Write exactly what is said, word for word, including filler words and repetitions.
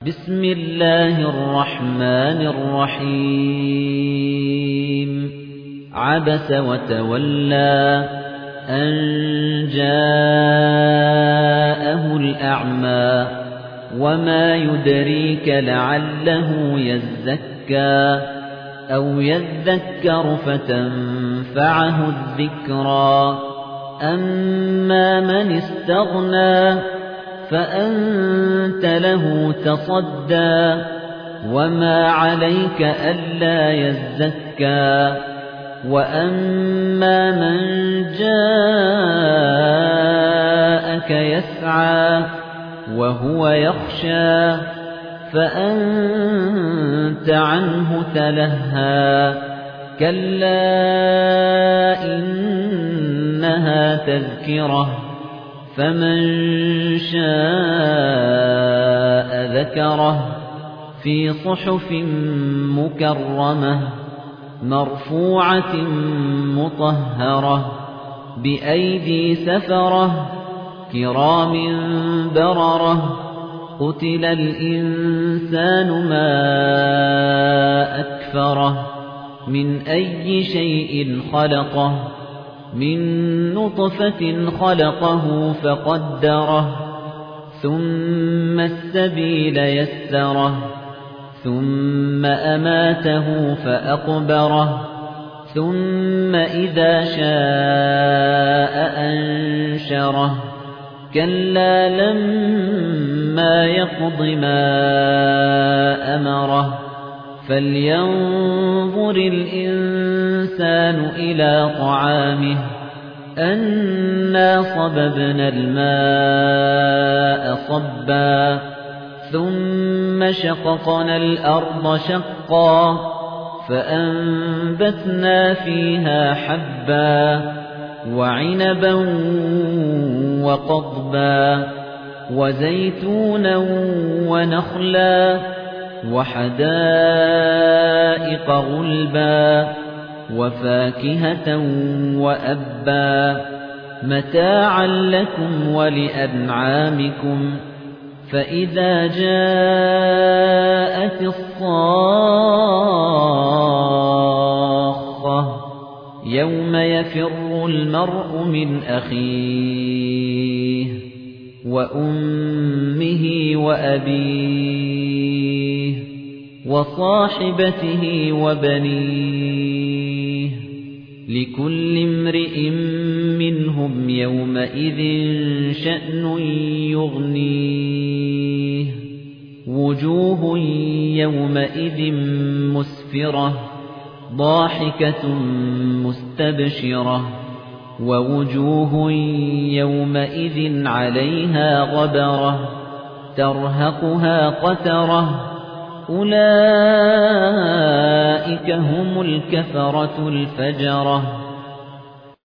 بسم الله الرحمن الرحيم عبس وتولى أن جاءه الأعمى وما يدريك لعله يزكى أو يذكر فتنفعه الذكرى أما من استغنى فأنت له تصدى وما عليك ألا يزكى وأما من جاءك يسعى وهو يخشى فأنت عنه تلهى كلا إنها تذكرة فمن شاء ذكره في صحف مكرمة مرفوعة مطهرة بأيدي سفرة كرام بررة قتل الإنسان ما أكفره من أي شيء خلقه من نطفة خلقه فقدره ثم السبيل يسره ثم أماته فأقبره ثم إذا شاء أنشره كلا لما يقض ما أمره فلينظر الإنسان إلى طعامه أنا صببنا الماء صبا ثم شققنا الأرض شقا فأنبتنا فيها حبا وعنبا وقضبا وزيتونا ونخلا وحدائق غلبا وفاكهة وأبا متاعا لكم ولأنعامكم فإذا جاءت الصاخة يوم يفر المرء من أخيه وأمه وأبيه وصاحبته وبنيه لكل امرئ منهم يومئذ شأن يغنيه وجوه يومئذ مسفرة ضاحكة مستبشرة ووجوه يومئذ عليها غبرة ترهقها قترة أولئك هم الكفرة الفجرة